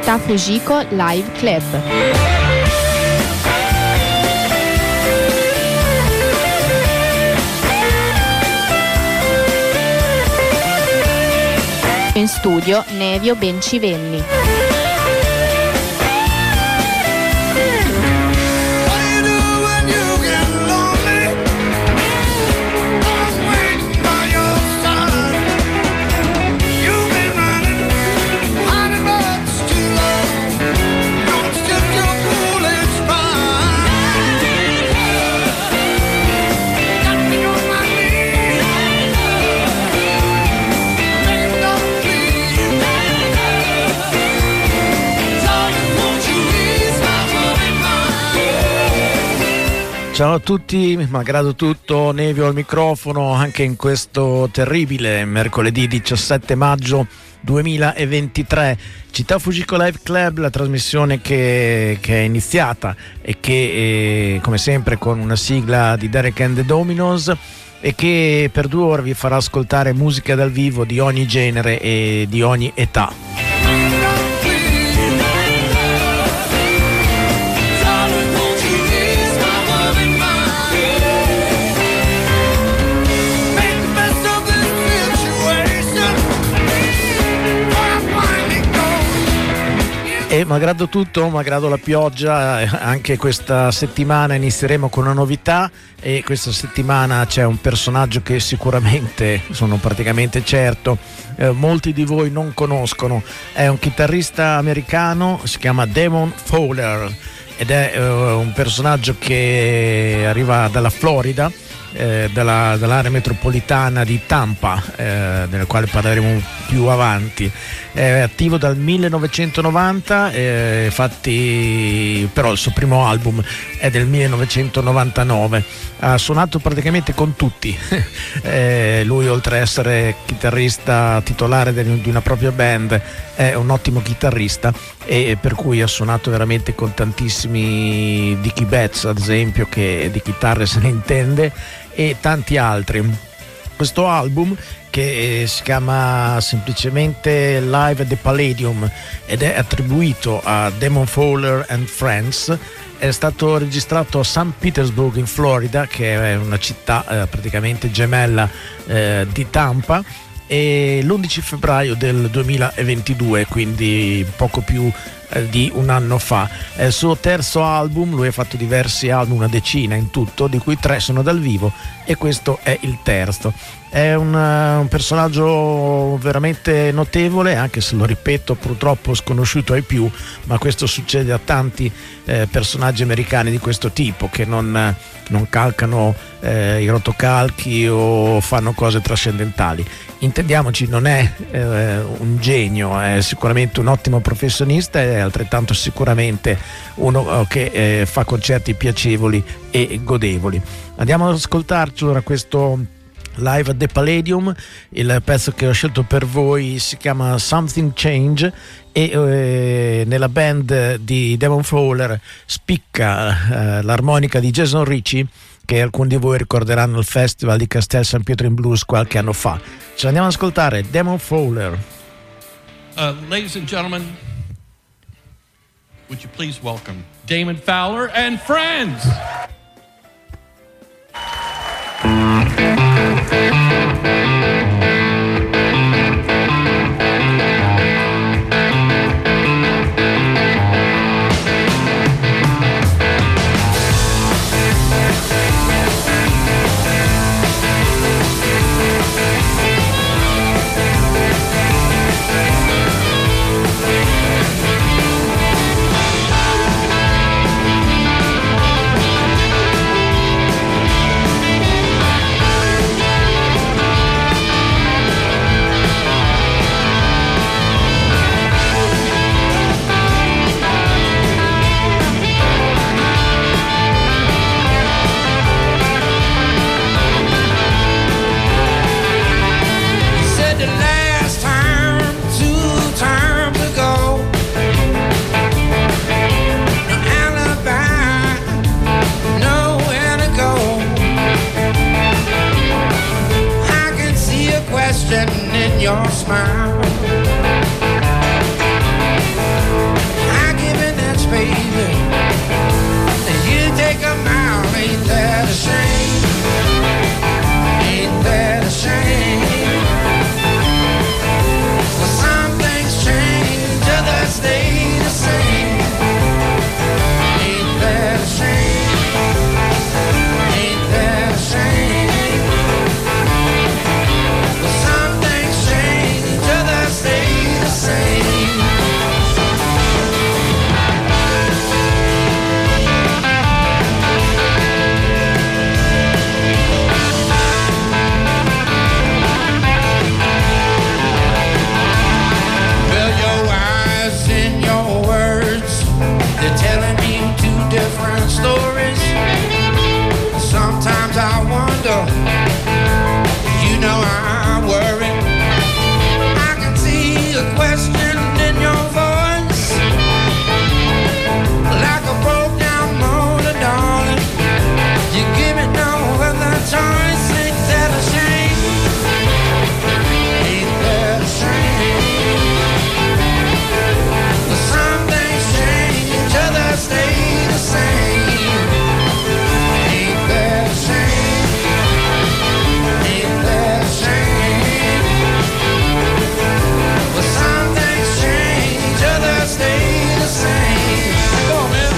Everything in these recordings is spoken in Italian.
Città Fujiko Live Club. In studio Nevio Bencivelli. Ciao a tutti, malgrado tutto, Nevio al microfono anche in questo terribile mercoledì 17 maggio 2023. Città Fujiko Live Club, la trasmissione che è iniziata e che come sempre con una sigla di Derek and the Dominos e che per 2 ore vi farà ascoltare musica dal vivo di ogni genere e di ogni età. E malgrado tutto, malgrado la pioggia, anche questa settimana inizieremo con una novità e questa settimana c'è un personaggio che sicuramente, sono praticamente certo, molti di voi non conoscono. È un chitarrista americano, si chiama Damon Fowler ed è un personaggio che arriva dalla Florida, dall'area metropolitana di Tampa, della quale parleremo più avanti. È attivo dal 1990, infatti però il suo primo album è del 1999. Ha suonato praticamente con tutti. Lui, oltre a essere chitarrista titolare di una propria band, è un ottimo chitarrista e per cui ha suonato veramente con tantissimi Dickie Betts, ad esempio, che di chitarre se ne intende, e tanti altri. Questo album, che si chiama semplicemente Live at the Palladium ed è attribuito a Damon Fowler and Friends, è stato registrato a St. Petersburg in Florida, che è una città praticamente gemella di Tampa, e l'11 febbraio del 2022, quindi poco più di un anno fa. È il suo terzo album, lui ha fatto diversi album, una decina in tutto, di cui 3 sono dal vivo e questo è il terzo. È un personaggio veramente notevole, anche se, lo ripeto, purtroppo sconosciuto ai più, ma questo succede a tanti personaggi americani di questo tipo, che non calcano i rotocalchi o fanno cose trascendentali. Intendiamoci, non è un genio, è sicuramente un ottimo professionista e è altrettanto sicuramente uno che fa concerti piacevoli e godevoli. Andiamo ad ascoltarci ora questo Live at the Palladium. Il pezzo che ho scelto per voi si chiama Something Change e nella band di Damon Fowler spicca l'armonica di Jason Ricci, che alcuni di voi ricorderanno il festival di Castel San Pietro in Blues qualche anno fa. Ce l'andiamo ad ascoltare, Damon Fowler. Ladies and gentlemen, would you please welcome Damon Fowler and friends? In your smile, door. You know I worry. I can see the question in your voice, like a broke down motor, darling. You give me no other choice. Ain't that a shame? Ain't that a shame? But some things change, others stay the same. Ain't that a shame? Ain't that a shame? But some things change, others stay the same. Come on, man.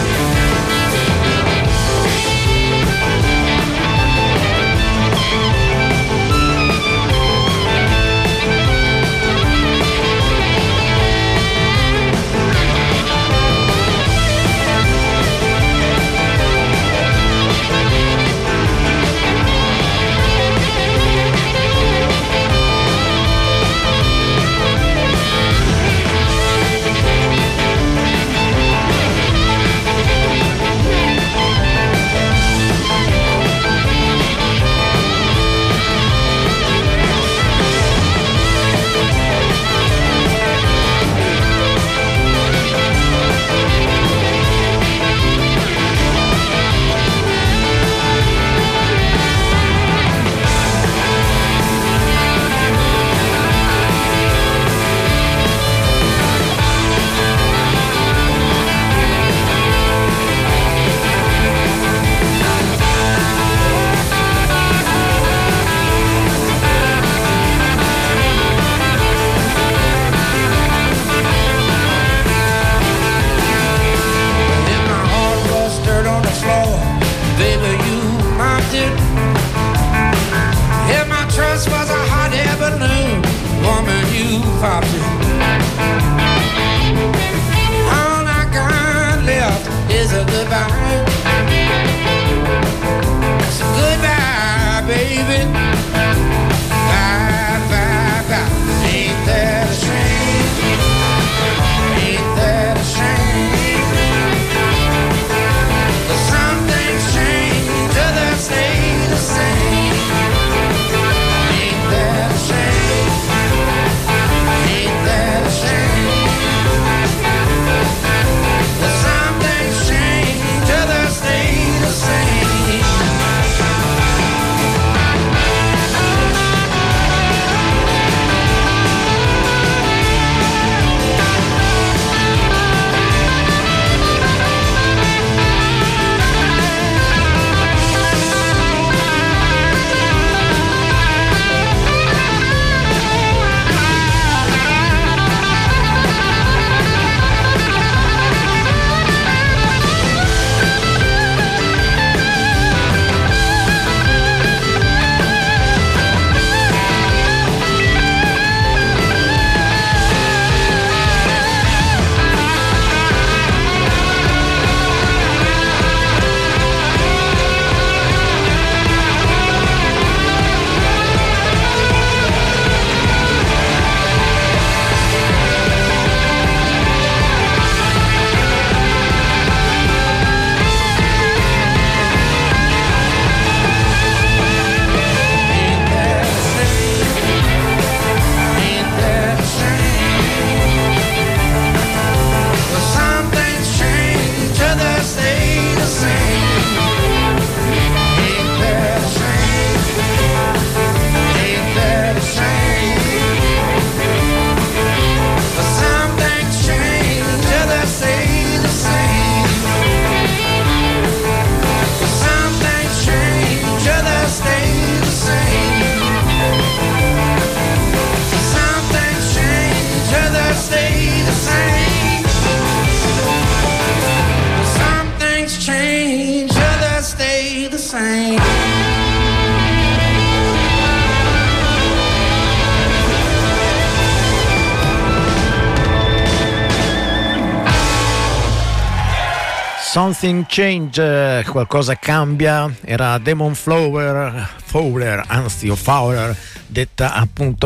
Something Change, qualcosa cambia, era Damon Fowler, anzi o Fowler, detta appunto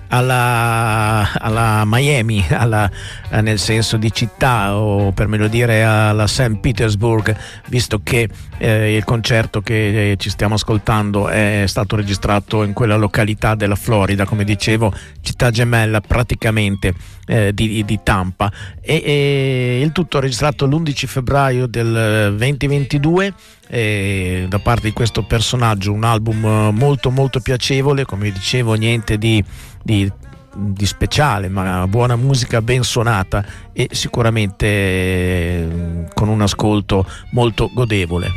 alla Miami, nel senso di città, o per meglio dire alla St. Petersburg, visto che il concerto che ci stiamo ascoltando è stato registrato in quella località della Florida, come dicevo, città gemella praticamente di Tampa, e il tutto registrato l'11 febbraio del 2022 da parte di questo personaggio. Un album molto molto piacevole, come dicevo, niente di speciale, ma buona musica ben suonata e sicuramente con un ascolto molto godevole.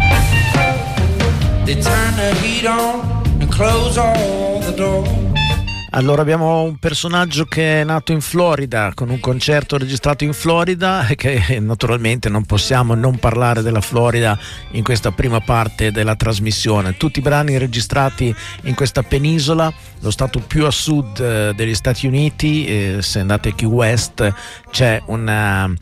They turn the heat on and close all the doors. Allora, abbiamo un personaggio che è nato in Florida, con un concerto registrato in Florida, e che naturalmente non possiamo non parlare della Florida in questa prima parte della trasmissione. Tutti i brani registrati in questa penisola, lo stato più a sud degli Stati Uniti. Se andate a Key West c'è un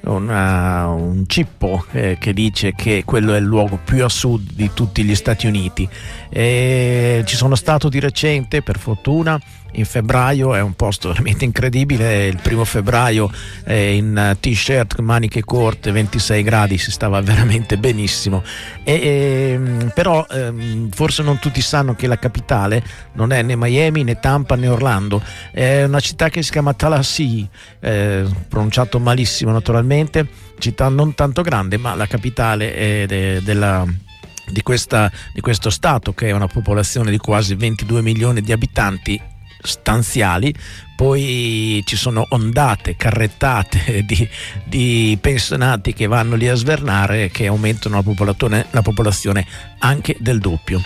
cippo che dice che quello è il luogo più a sud di tutti gli Stati Uniti. Ci sono stato di recente, per fortuna, in febbraio. È un posto veramente incredibile. Il 1 febbraio in t-shirt, maniche corte, 26 gradi, si stava veramente benissimo. Però forse non tutti sanno che la capitale non è né Miami né Tampa né Orlando, è una città che si chiama Tallahassee, pronunciato malissimo naturalmente, città non tanto grande, ma la capitale di questo stato, che è una popolazione di quasi 22 milioni di abitanti stanziali. Poi ci sono ondate, carrettate di pensionati che vanno lì a svernare, che aumentano la popolazione anche del doppio.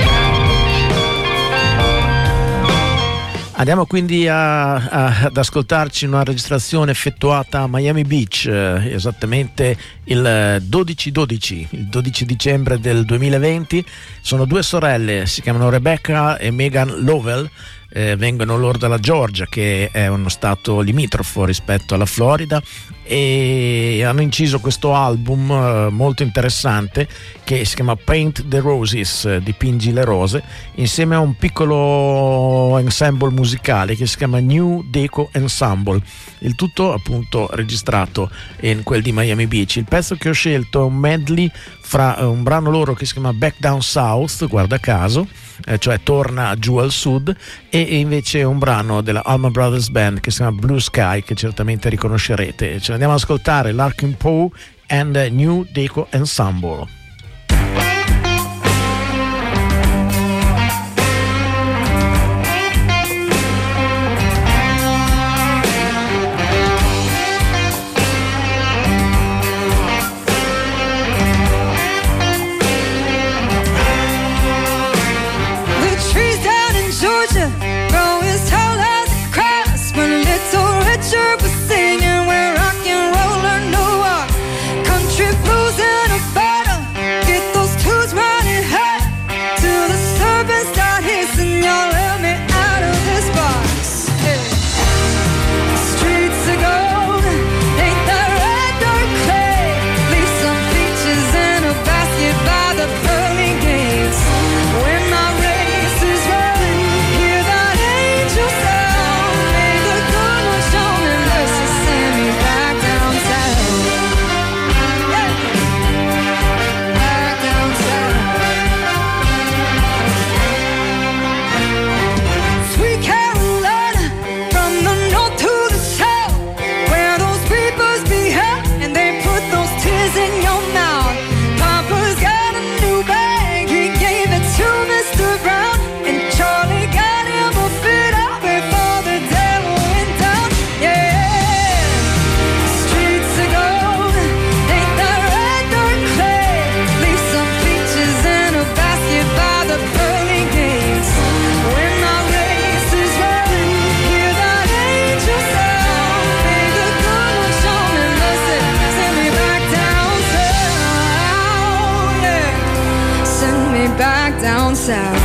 Andiamo quindi ad ascoltarci una registrazione effettuata a Miami Beach, esattamente il 12 dicembre del 2020. Sono due sorelle, si chiamano Rebecca e Megan Lovell. Vengono loro dalla Georgia, che è uno stato limitrofo rispetto alla Florida, e hanno inciso questo album molto interessante che si chiama Paint the Roses, dipingi le rose, insieme a un piccolo ensemble musicale che si chiama New Deco Ensemble. Il tutto appunto registrato in quel di Miami Beach. Il pezzo che ho scelto è un medley fra un brano loro che si chiama Back Down South, guarda caso, cioè torna giù al sud, e invece un brano della Allman Brothers Band che si chiama Blue Sky, che certamente riconoscerete. Ce l'andiamo ad ascoltare, Larkin Poe and New Deco Ensemble. Back down south.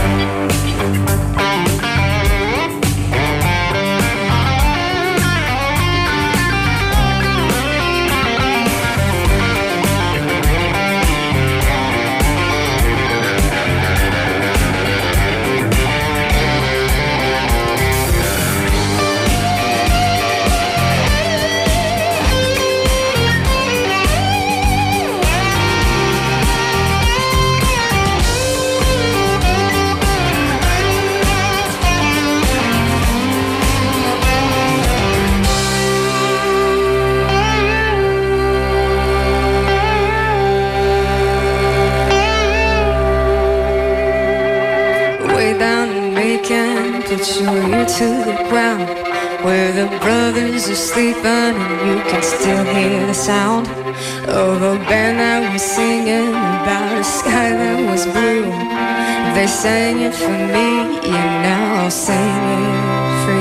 down and we can put your ear to the ground, where the brothers are sleeping and you can still hear the sound of a band that was singing about a sky that was blue. They sang it for me, and now I'll sing it for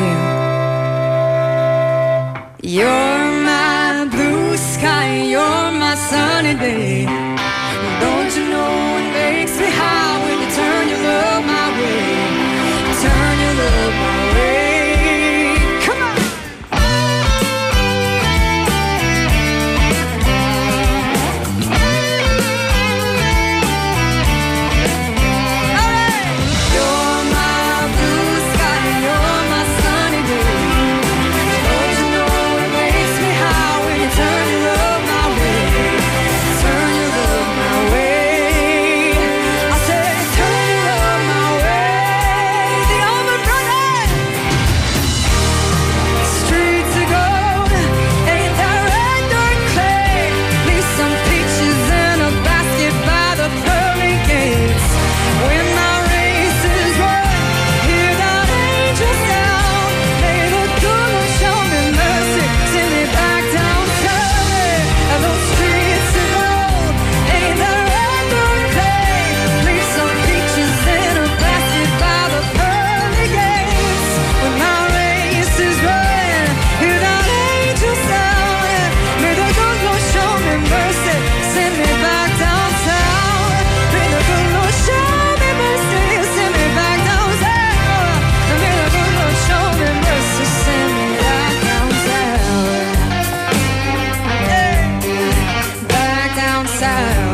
you. You're my blue sky, you're my sunny day. Don't you know it makes me high when you turn your love my way, turn your love my way. Come on! Alright! You're my blue sky, you're my sunny day. Don't you know it makes me high when you turn your love my way, turn your love my way. I say turn your love my way. The Allman Brothers. Streets of gold, ain't that red dirt clay? Leave some peaches in a basket by the pearly gates. When my race is run, hear that angel sound. May the good Lord show me mercy, send me back down to those streets of gold, ain't that red dirt clay? Leave some peaches in a basket by the pearly gates. When my race is run, hear that angel sound. May the good Lord show me mercy, send me back downtown. May the good Lord show me mercy, send me back downtown. May the good Lord show me mercy, send me back downtown. Yeah. Back down south.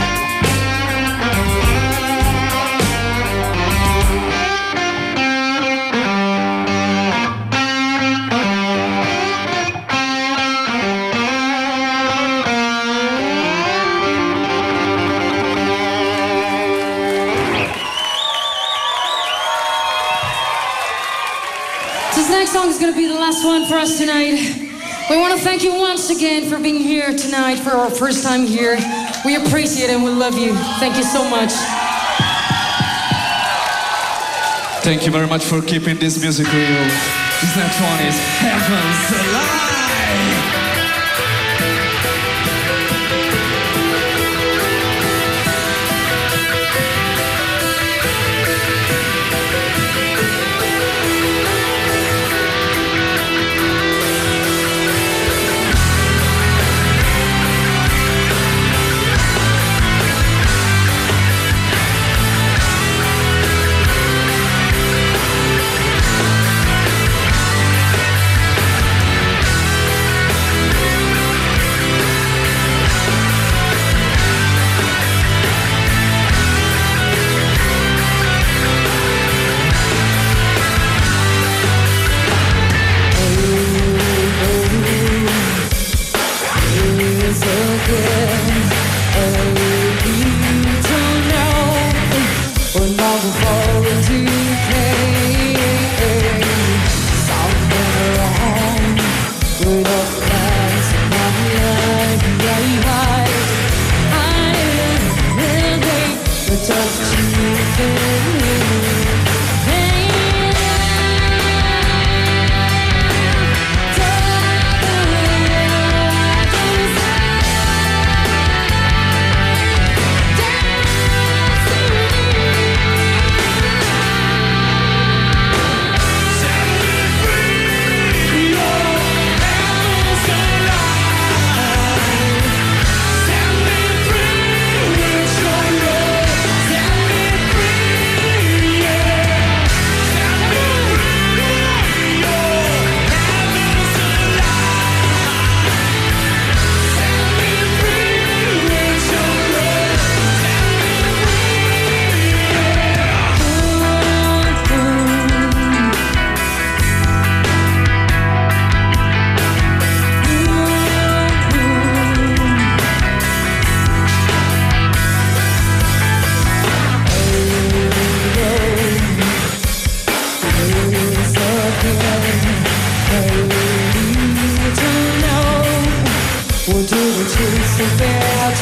This next song is going to be the last one for us tonight. We want to thank you once again for being here tonight for our first time here. We appreciate it and we love you. Thank you so much. Thank you very much for keeping this music real. This next one is Heaven's Alive.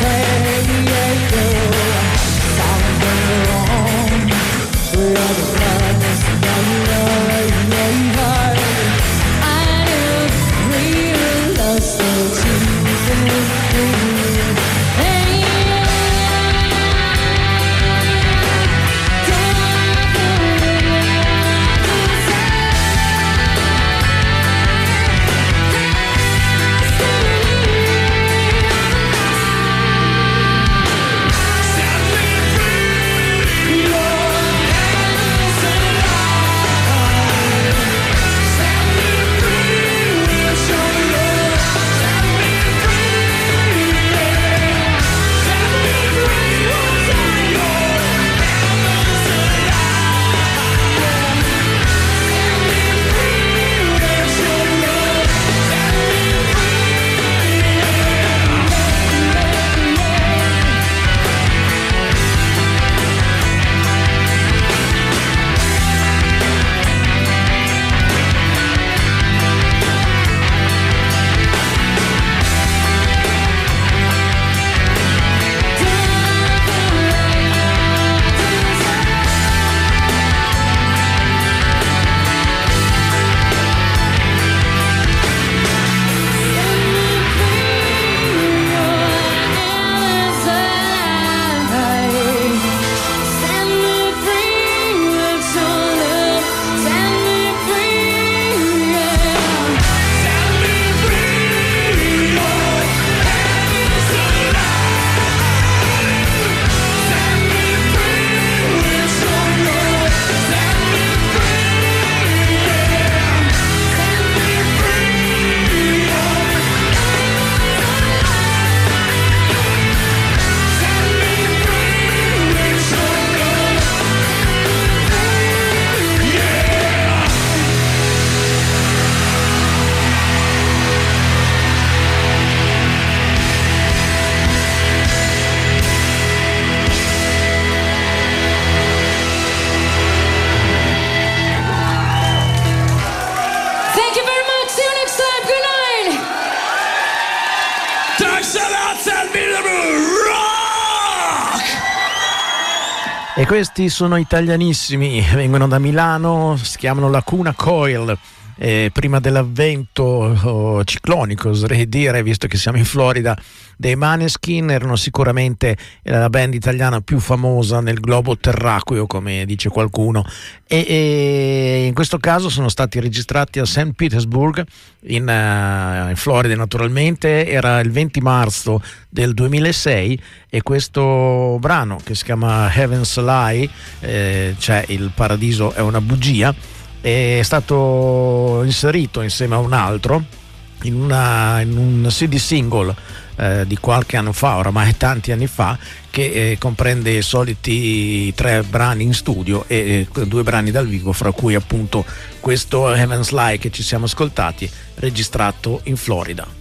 We're E questi sono italianissimi, vengono da Milano, si chiamano Lacuna Coil. Prima dell'avvento ciclonico, oserei dire, visto che siamo in Florida, dei Maneskin, erano sicuramente la band italiana più famosa nel globo terracqueo, come dice qualcuno, e in questo caso sono stati registrati a St. Petersburg in Florida. Naturalmente era il 20 marzo del 2006 e questo brano, che si chiama Heaven's a Lie, cioè il paradiso è una bugia, è stato inserito insieme a un altro in un CD single di qualche anno fa, oramai tanti anni fa, che comprende i soliti 3 brani in studio e 2 brani dal vivo, fra cui appunto questo Heaven's Lie che ci siamo ascoltati, registrato in Florida.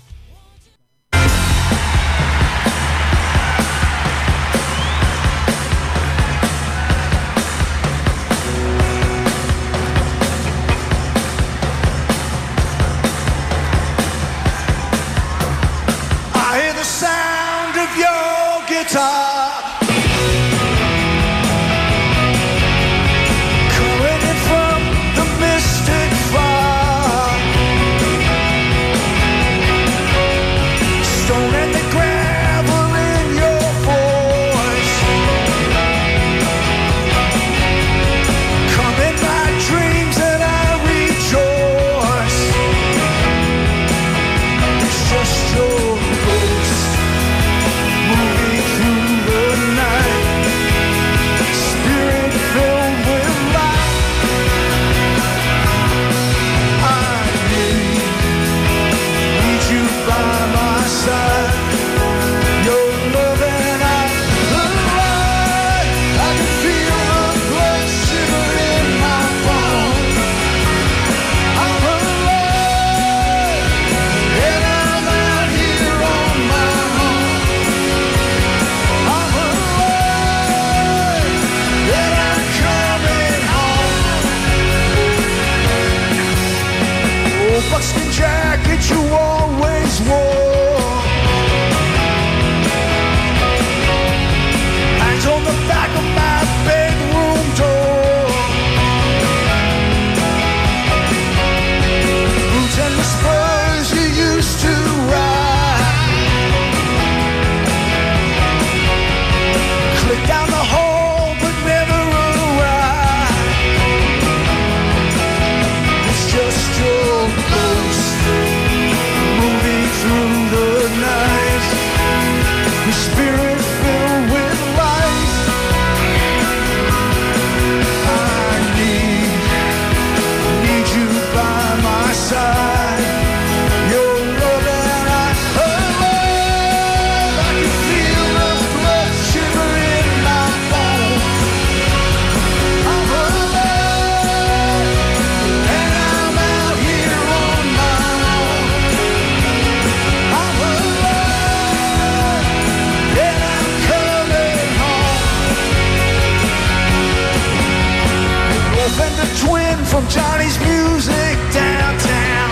From Johnny's Music downtown,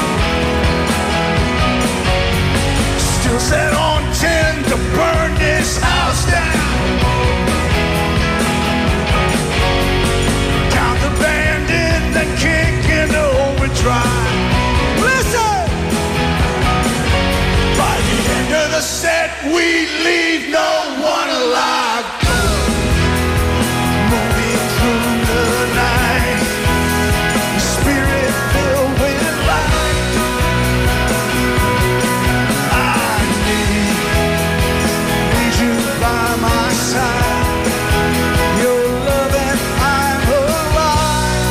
still set on 10 to burn this house down. Count the band in, then kick in the overdrive. Listen! By the end of the set, we leave no one alive. Moving through the night, spirit filled with light. I need you by my side. Your love and I'm alive.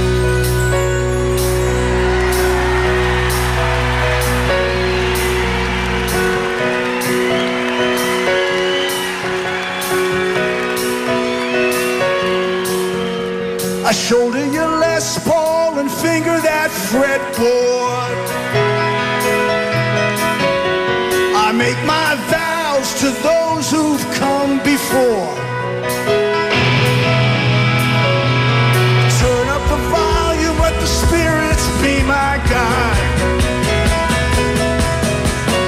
I shoulder your Les Paul and finger that fretboard. I make my vows to those who've come before. Turn up the volume, let the spirits be my guide.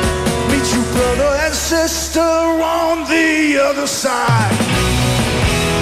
Meet you brother and sister on the other side.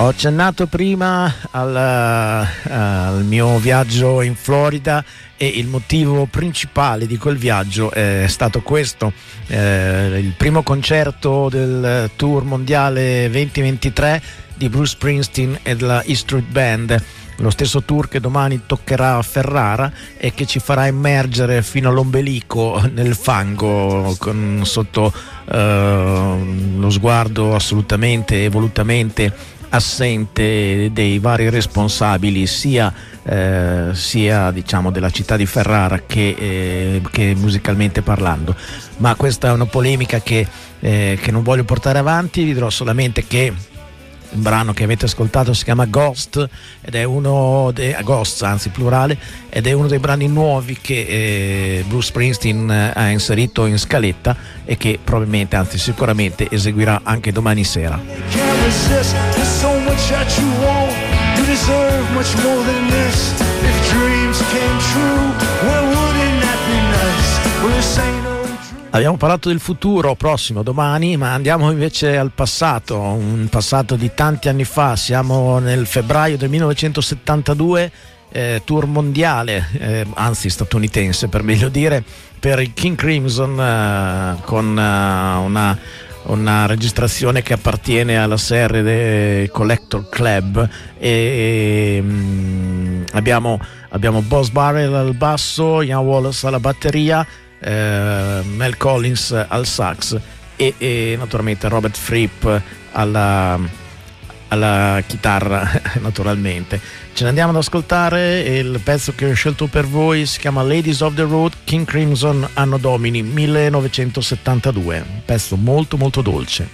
Ho accennato prima al mio viaggio in Florida e il motivo principale di quel viaggio è stato questo, il primo concerto del tour mondiale 2023 di Bruce Springsteen e della E Street Band, lo stesso tour che domani toccherà a Ferrara e che ci farà immergere fino all'ombelico nel fango sotto lo sguardo assolutamente e volutamente assente dei vari responsabili sia diciamo della città di Ferrara che musicalmente parlando. Ma questa è una polemica che non voglio portare avanti. Vi dirò solamente che il brano che avete ascoltato si chiama Ghost ed è uno dei Ghosts, anzi plurale, ed è uno dei brani nuovi che Bruce Springsteen ha inserito in scaletta e che probabilmente, anzi sicuramente eseguirà anche domani sera. Can't resist. There's so much that you want. You deserve much more than this. If dreams came true, well, wouldn't that be nice? Well, this ain't no dream. Abbiamo parlato del futuro prossimo domani, ma andiamo invece al passato, un passato di tanti anni fa. Siamo nel febbraio del 1972, tour mondiale, anzi statunitense per meglio dire, per il King Crimson, con una registrazione che appartiene alla serie Collector Club e abbiamo Boz Barrel al basso, Ian Wallace alla batteria, Mel Collins al sax e naturalmente Robert Fripp alla chitarra naturalmente. Ce ne andiamo ad ascoltare il pezzo che ho scelto per voi, si chiama Ladies of the Road, King Crimson, anno domini 1972, un pezzo molto molto dolce.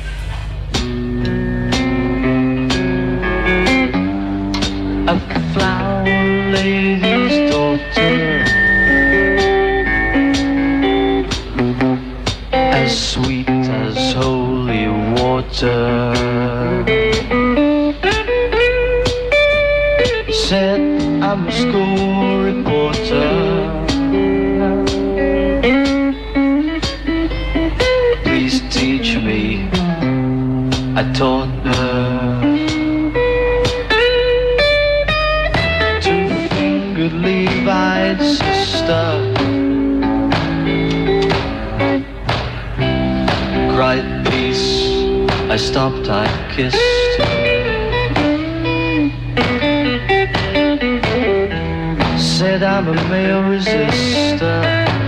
A flower lady's daughter, as sweet as holy water, said I'm a school reporter. Please teach me, I taught her. Two-fingered Levi's sister cried peace, I stopped, I kissed her. Said I'm a male resistor.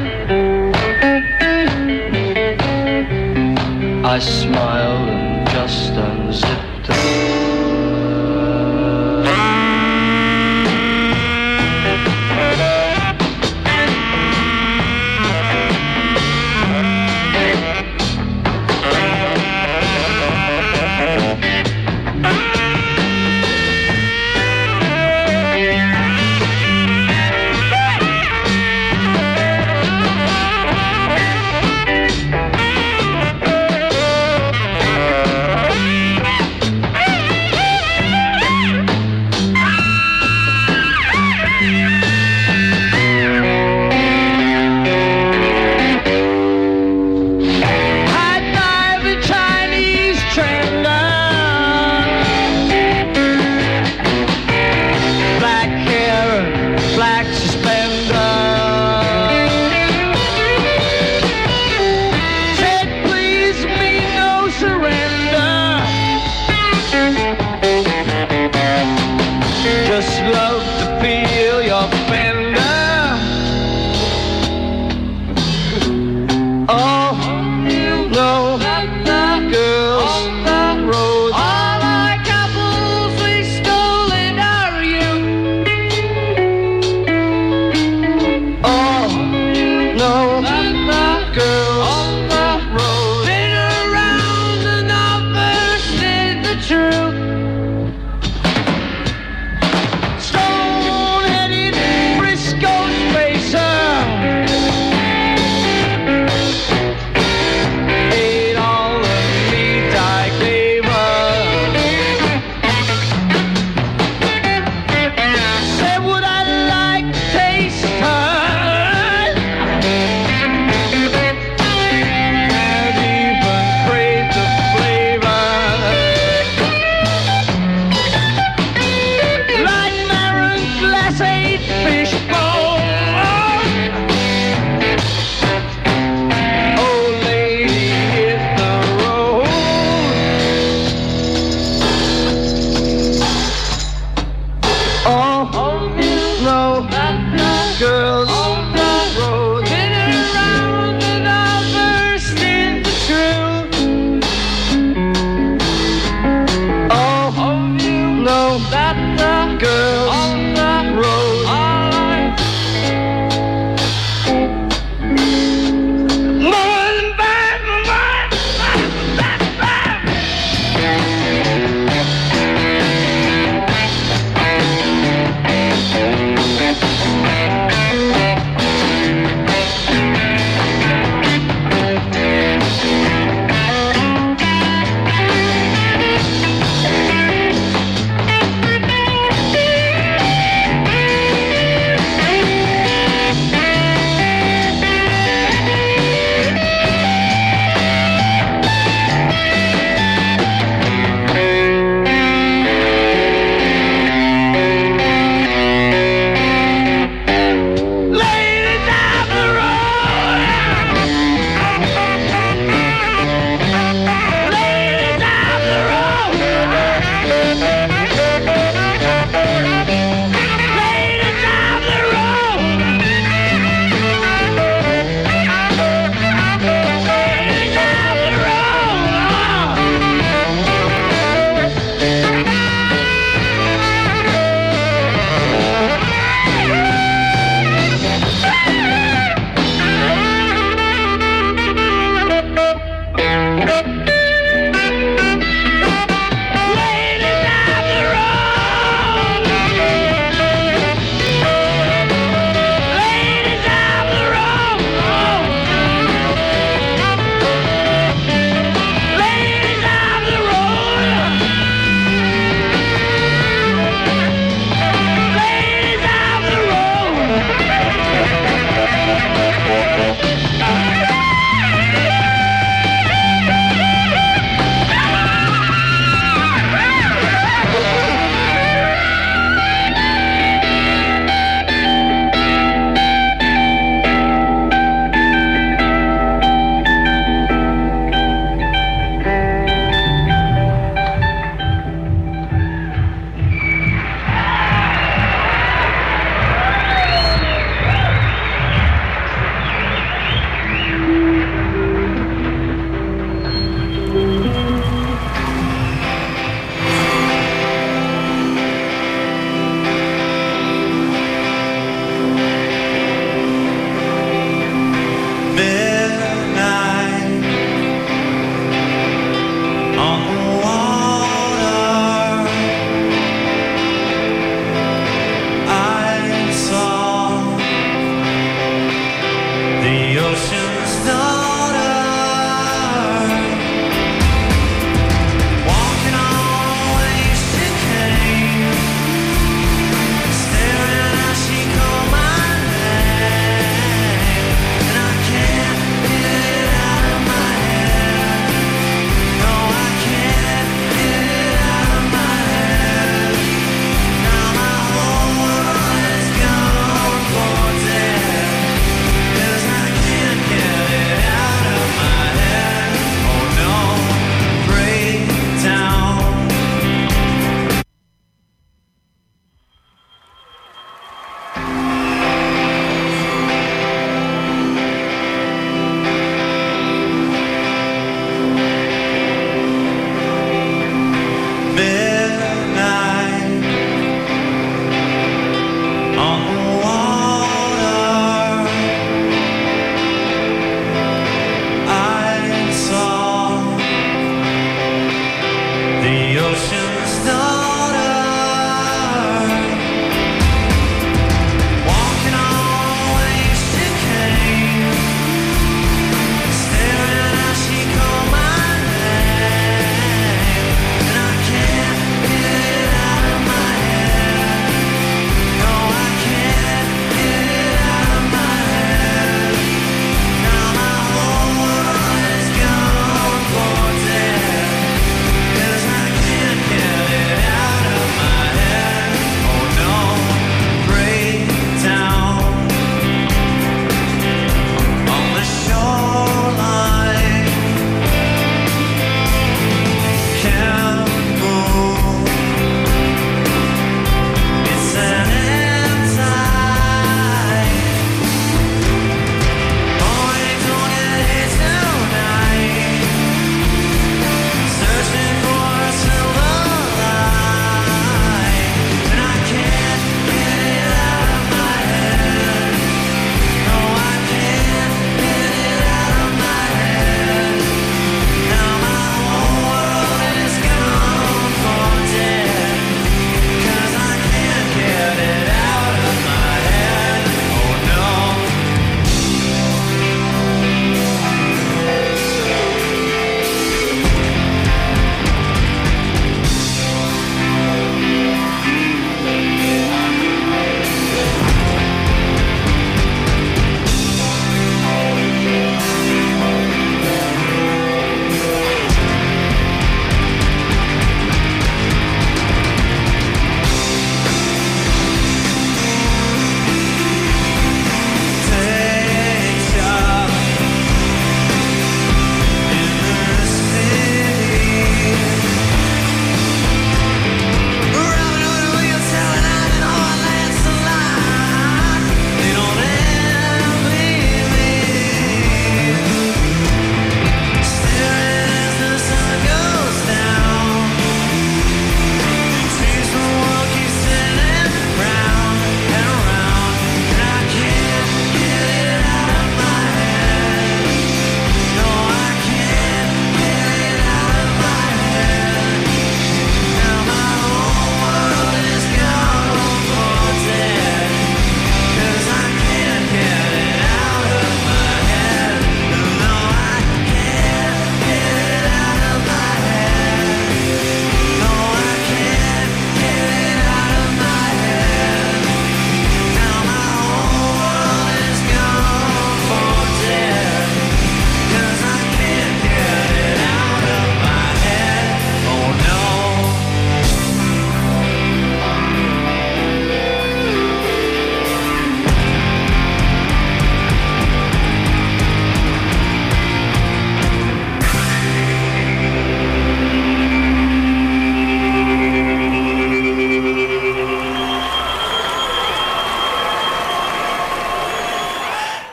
I smiled and just unzipped her.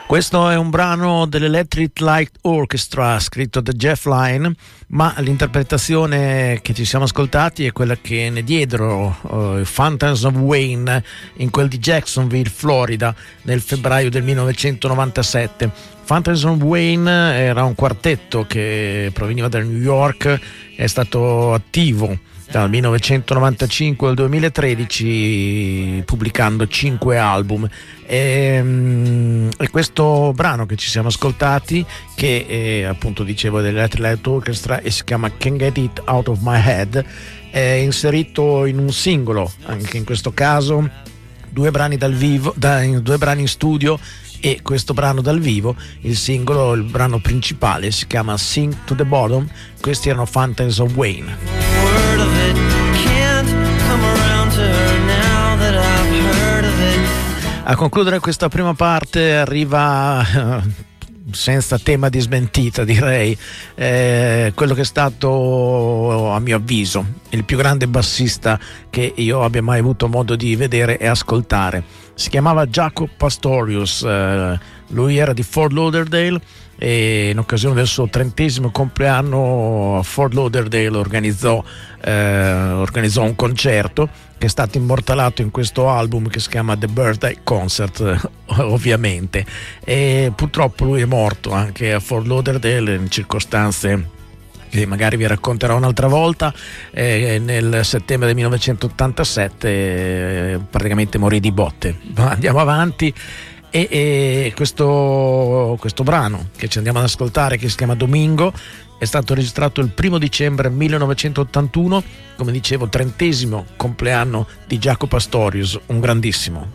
Questo è un brano dell'Electric Light Orchestra scritto da Jeff Lynne, ma l'interpretazione che ci siamo ascoltati è quella che ne diedero Fountains of Wayne in quel di Jacksonville, Florida, nel febbraio del 1997. Fountains of Wayne era un quartetto che proveniva da New York, è stato attivo dal 1995 al 2013 pubblicando 5 album e questo brano che ci siamo ascoltati, che appunto dicevo dell'Electric Light Orchestra e si chiama Can't Get It Out of My Head, è inserito in un singolo, anche in questo caso 2 brani dal vivo, 2 brani in studio e questo brano dal vivo. Il singolo, il brano principale, si chiama Sing to the Bottom. Questi erano Fountains of Wayne. Word of it can't come around to her now that I've heard of it. A concludere questa prima parte arriva senza tema di smentita, direi, quello che è stato, a mio avviso, il più grande bassista che io abbia mai avuto modo di vedere e ascoltare. Si chiamava Jaco Pastorius, lui era di Fort Lauderdale e in occasione del suo 30° compleanno a Fort Lauderdale organizzò un concerto che è stato immortalato in questo album che si chiama The Birthday Concert, ovviamente, e purtroppo lui è morto anche a Fort Lauderdale in circostanze che magari vi racconterò un'altra volta. Nel settembre del 1987 praticamente morì di botte. Ma andiamo avanti. E questo brano che ci andiamo ad ascoltare, che si chiama Domingo, è stato registrato il 1 dicembre 1981, come dicevo, 30° compleanno di Jaco Pastorius, un grandissimo.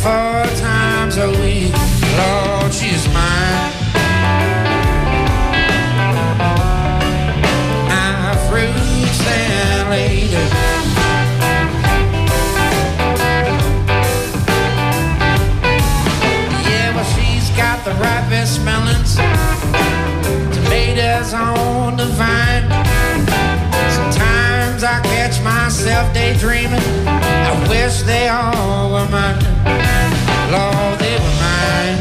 4 times a week. Lord, she's mine. My fruit stand lady. Yeah, well, she's got the ripest melons, tomatoes on the vine. Sometimes I catch myself daydreaming, I wish they all were mine. Lord, they were mine.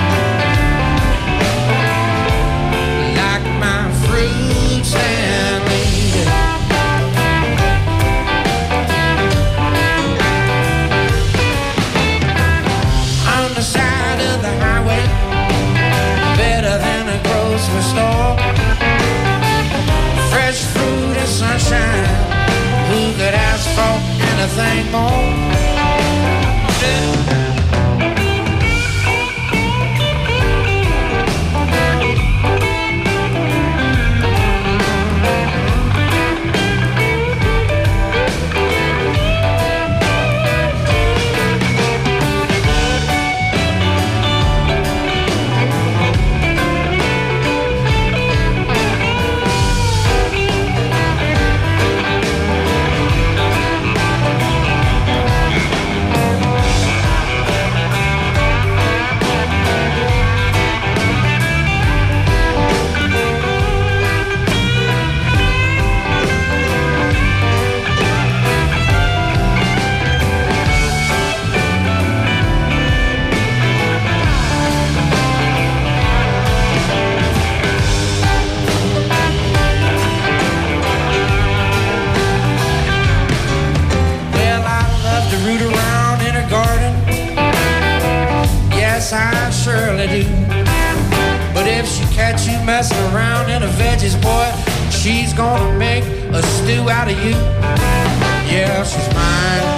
Like my fruit stand lady. On the side of the highway, better than a grocery store. Fresh fruit and sunshine, who could ask for anything more? I surely do. But if she catch you messing around in a veggies, boy, she's gonna make a stew out of you. Yeah, she's mine.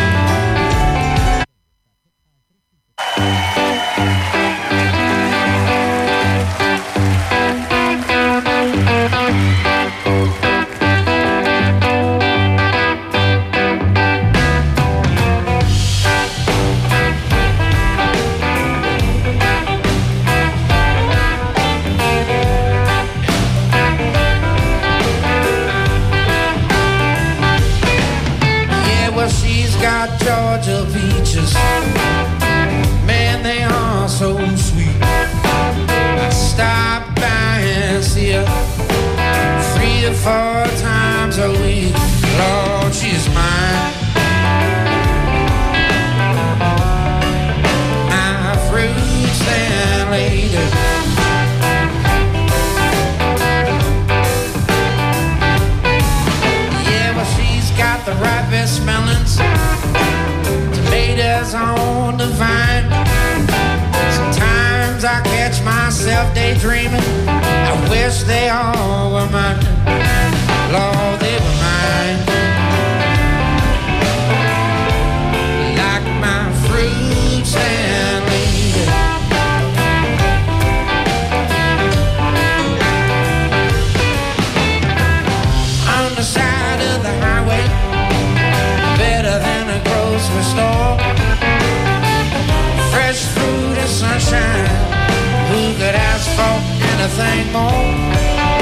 Georgia peaches, man, they are so sweet. I stop by and see her 3 or 4 times a week. Lord, she's mine. My fruit stand lady. Yeah, well, she's got the ripest melons, tomatoes on the vine. Sometimes I catch myself daydreaming, I wish they all were mine. Lord, they were mine. Like my fruit stand lady. On the side of the highway, better than a grocery store. Fresh fruit and sunshine, who could ask for anything more?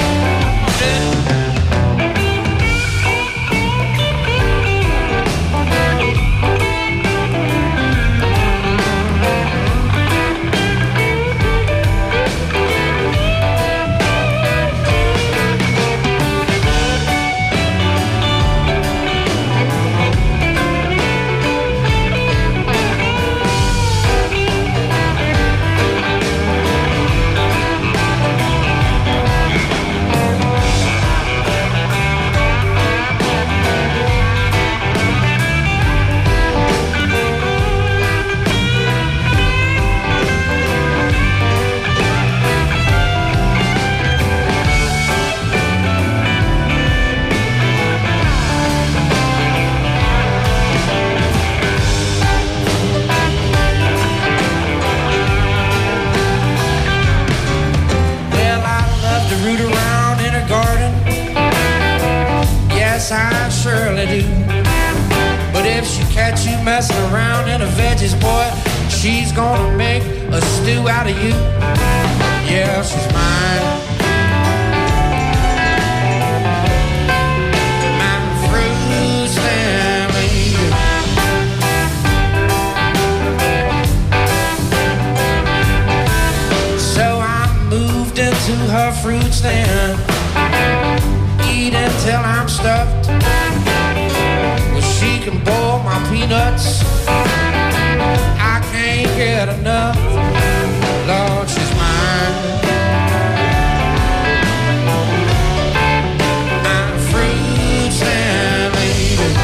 I surely do. But if she catch you messing around in a veggies, boy, she's gonna make a stew out of you. Yeah, she's mine. My fruit stand lady. So I moved into her fruit stand, eat until I'm stuffed. Well, she can boil my peanuts, I can't get enough. Lord, she's mine. My fruit stand lady.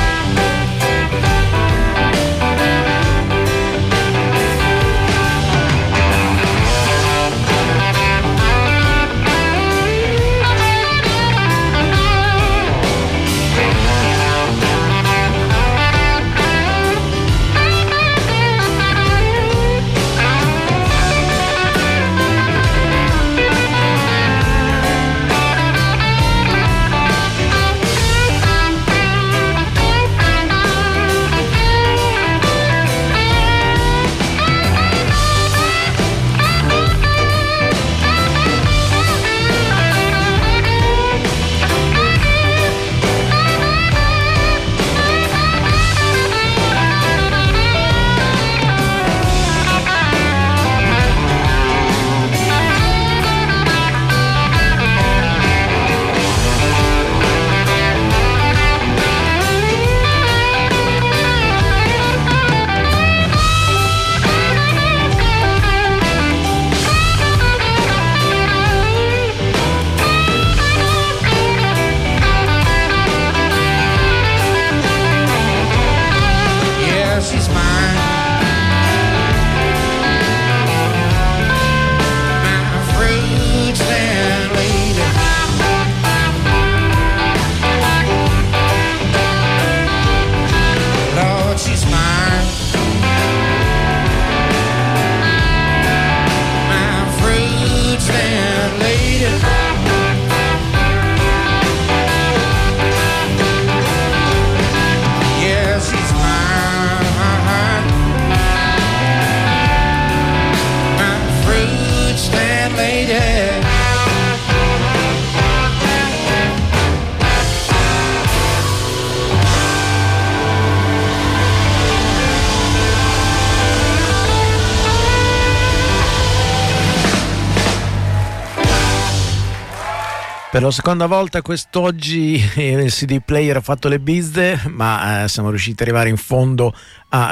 Per la seconda volta quest'oggi il CD player ha fatto le bizze, ma siamo riusciti ad arrivare in fondo a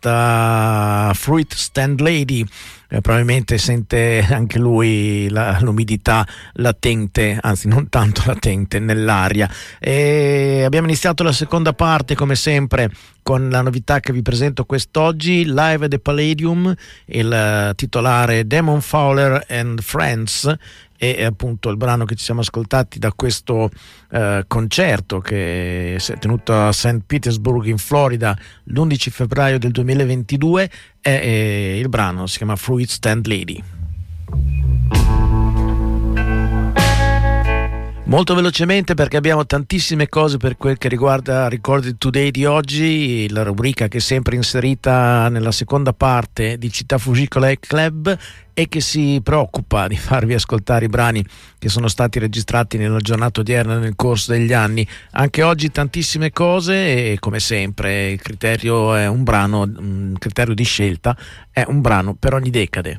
questa Fruit Stand Lady. Probabilmente sente anche lui l'umidità latente, anzi non tanto latente, nell'aria. E abbiamo iniziato la seconda parte come sempre con la novità che vi presento quest'oggi, Live at the Palladium, il titolare Damon Fowler and Friends, e appunto il brano che ci siamo ascoltati da questo concerto che si è tenuto a St. Petersburg in Florida l'11 febbraio del 2022 e il brano si chiama Fruit Stand Lady. Molto velocemente, perché abbiamo tantissime cose per quel che riguarda Recorded Today di oggi, la rubrica che è sempre inserita nella seconda parte di Città Fujiko Live Club e che si preoccupa di farvi ascoltare i brani che sono stati registrati nella giornata odierna nel corso degli anni. Anche oggi tantissime cose e come sempre il criterio è un brano, il criterio di scelta è un brano per ogni decade.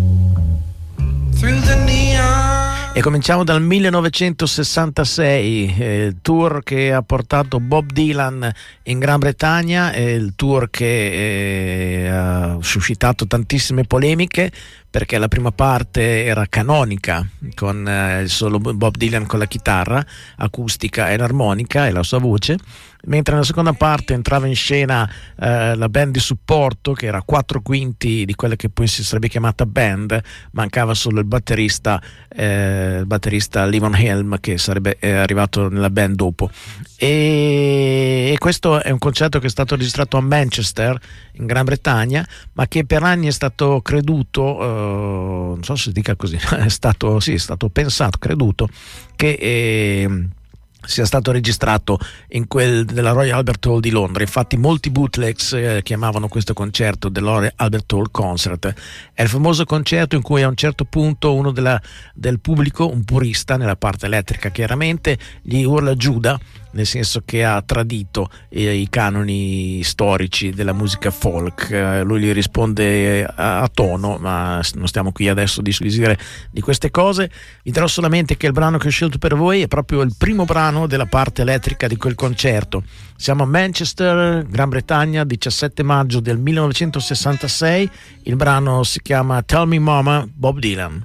E cominciamo dal 1966, il tour che ha portato Bob Dylan in Gran Bretagna, il tour che ha suscitato tantissime polemiche perché la prima parte era canonica con il solo Bob Dylan con la chitarra acustica e l'armonica e la sua voce, mentre nella seconda parte entrava in scena la band di supporto che era 4/5 di quella che poi si sarebbe chiamata band, mancava solo il batterista Levon Helm che sarebbe arrivato nella band dopo, e questo è un concerto che è stato registrato a Manchester in Gran Bretagna, ma che per anni è stato creduto, non so se si dica così, è stato pensato, creduto che sia stato registrato in quel della Royal Albert Hall di Londra. Infatti molti bootlegs chiamavano questo concerto del Royal Albert Hall Concert. È il famoso concerto in cui a un certo punto uno del pubblico, un purista nella parte elettrica chiaramente, gli urla Giuda, nel senso che ha tradito i canoni storici della musica folk. Lui gli risponde a tono, ma non stiamo qui adesso a disquisire di queste cose. Vi dirò solamente che il brano che ho scelto per voi è proprio il primo brano della parte elettrica di quel concerto. Siamo a Manchester, Gran Bretagna, 17 maggio del 1966. Il brano si chiama Tell Me Mama, Bob Dylan.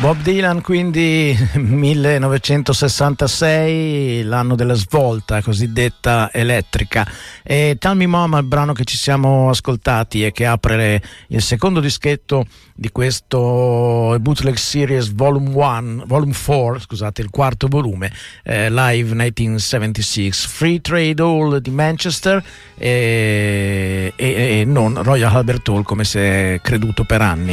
Bob Dylan, quindi 1966, l'anno della svolta cosiddetta elettrica. E Tell Me Mama, il brano che ci siamo ascoltati e che apre il secondo dischetto di questo Bootleg Series Volume 4, scusate, il quarto volume, Live 1976, Free Trade Hall di Manchester e non Royal Albert Hall come si è creduto per anni.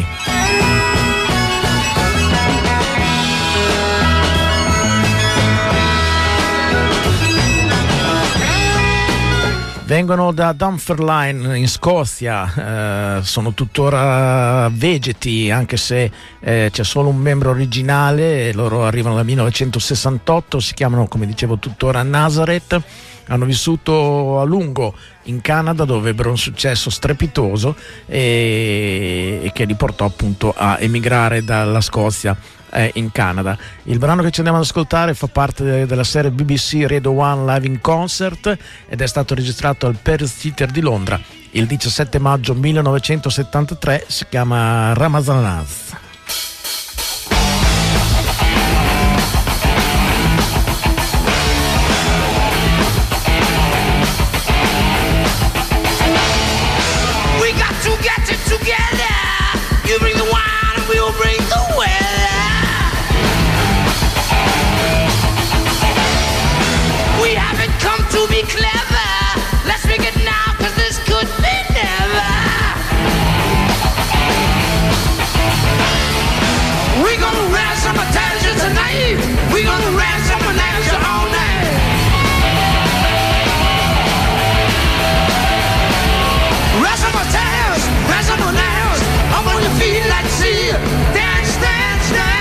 Vengono da Dunfermline in Scozia, sono tuttora vegeti anche se c'è solo un membro originale, loro arrivano dal 1968, si chiamano, come dicevo, tuttora Nazareth. Hanno vissuto a lungo in Canada, dove ebbero un successo strepitoso e che li portò appunto a emigrare dalla Scozia in Canada. Il brano che ci andiamo ad ascoltare fa parte della serie BBC Radio 1 Live in Concert ed è stato registrato al Paris Theatre di Londra il 17 maggio 1973, si chiama Ramazanaz. We got to get it together. You bring the wine and we'll bring the weather. We haven't come to be clever. Let's make it now, 'cause this could be never. We're gonna ransom a tangent tonight. We're gonna ransom an answer all night. Ransom a tails, ransom a nails. Up on your feet, let's see you dance, dance, dance.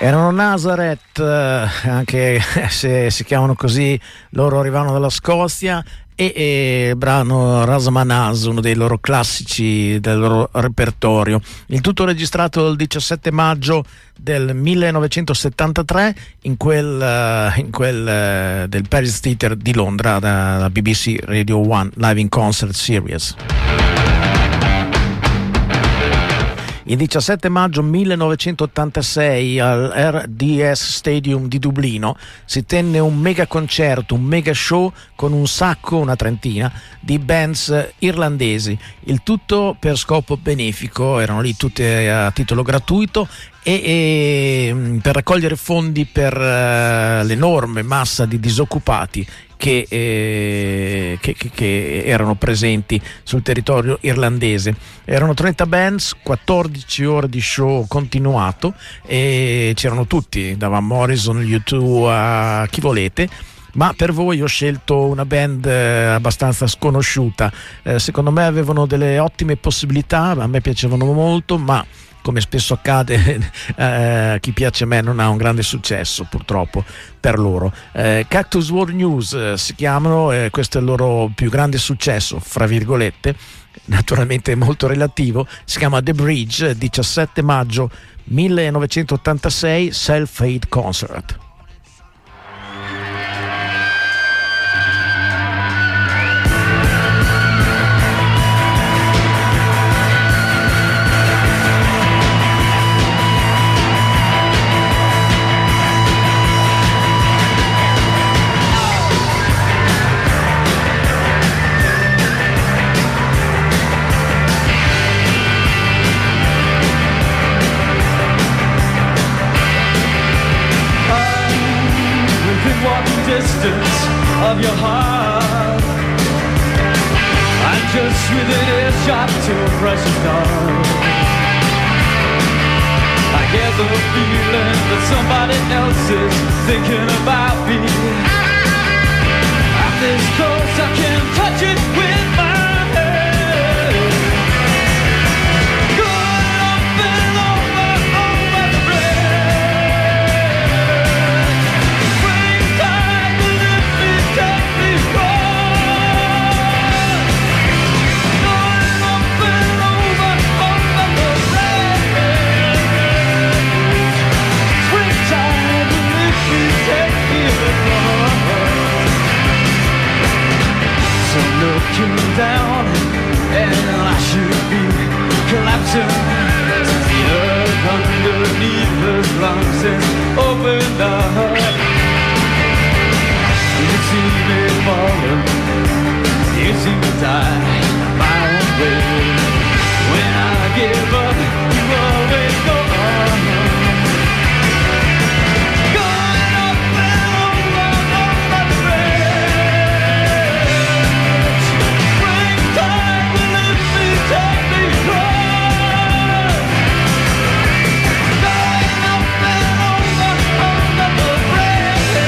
Erano Nazareth, anche se si chiamano così, loro arrivano dalla Scozia, e il brano Razamanaz, uno dei loro classici del loro repertorio. Il tutto registrato il 17 maggio del 1973 in quel del Paris Theatre di Londra, da BBC Radio 1 Live in Concert Series. Il 17 maggio 1986 al RDS Stadium di Dublino si tenne un mega concerto, un mega show con una trentina di bands irlandesi, il tutto per scopo benefico, erano lì tutte a titolo gratuito e per raccogliere fondi per l'enorme massa di disoccupati che erano presenti sul territorio irlandese. Erano 30 bands, 14 ore di show continuato e c'erano tutti, da Van Morrison, U2 a chi volete. Ma per voi ho scelto una band abbastanza sconosciuta, secondo me avevano delle ottime possibilità, a me piacevano molto, ma come spesso accade, chi piace a me non ha un grande successo purtroppo per loro. Cactus World News si chiamano, questo è il loro più grande successo, fra virgolette, naturalmente molto relativo, si chiama The Bridge, 17 maggio 1986, Self-Aid Concert. Of your heart, I'm just within earshot to a precious dog. I get the feeling that somebody else is thinking about me. I'm this close, I can touch it with my head. Going up and over the bridge. Springtime will lift me, take me home. Going up and over the bridge. Springtime will lift me, take me home. So looking down, and I should be collapsing. The earth underneath his lungs is opened up. You see me falling, you see me die my own way. When I give up, you always go on. Going up and over the bridge. Springtime will lift me, take me home. Going up and over the bridge.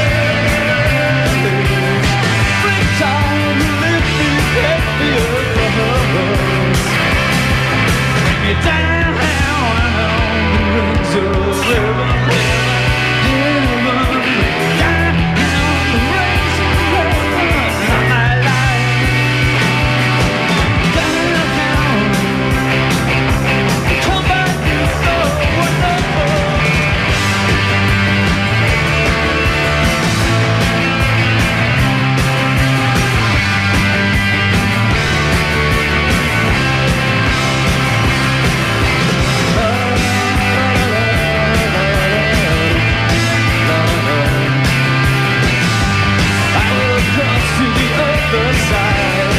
Springtime will lift me, take me home. Take me down the rings of heaven. Down the rings of heaven. My life. Down. Come back, it's so wonderful. I will cross to the other side.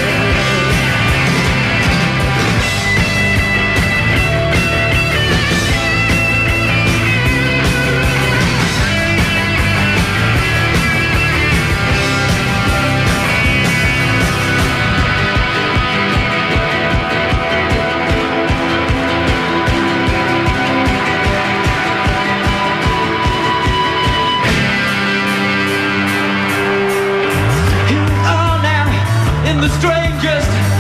Here we are now in the strangest